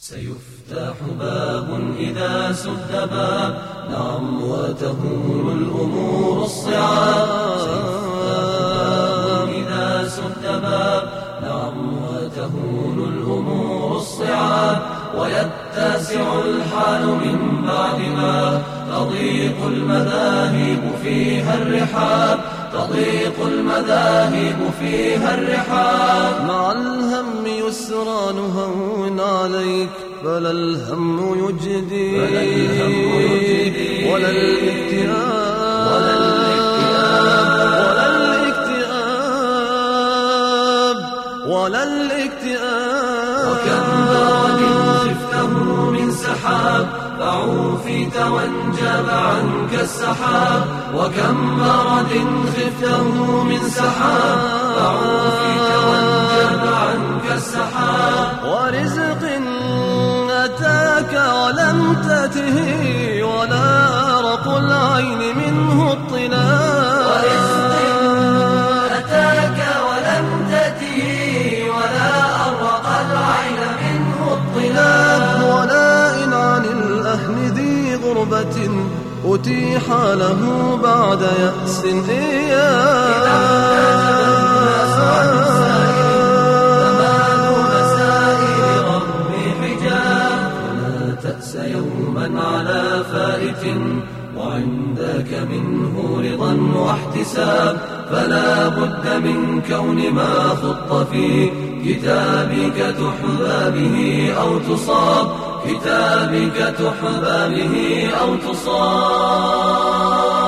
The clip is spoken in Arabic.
سيفتح باب إذا سد باب، نعم وتهون الأمور الصعاب. سيفتح باب إذا سد باب، نعم وتهون الأمور الصعاب. ويتسع الحال من بعد ما تضيق المذاهب فيها الرحاب، تضيق المذاهب فيها الرحاب. مع الهم يسرى نهون عليك، فلا الهم يجدي ولا الاكتئاب ولا الاكتئاب. وكم برد خفته من سحاب، فعوفيت وانجاب عنك السحاب. وكم برد خفته من سحاب، فعوفيت وانجاب عنك السحاب. ورزق أتاك ولم تته، ولا أرق العين منه الطلاب. ورزق أتاك ولم تته، ولا أرق العين منه الطلاب. ولا إن عن الأهل ذي غربة أتيح له بعد يأس يوما على فائت، وعندك منه رضا واحتساب. فلا بد من كون ما خط في كتابك تحظى به أو تصاب، كتابك تحظى به أو تصاب.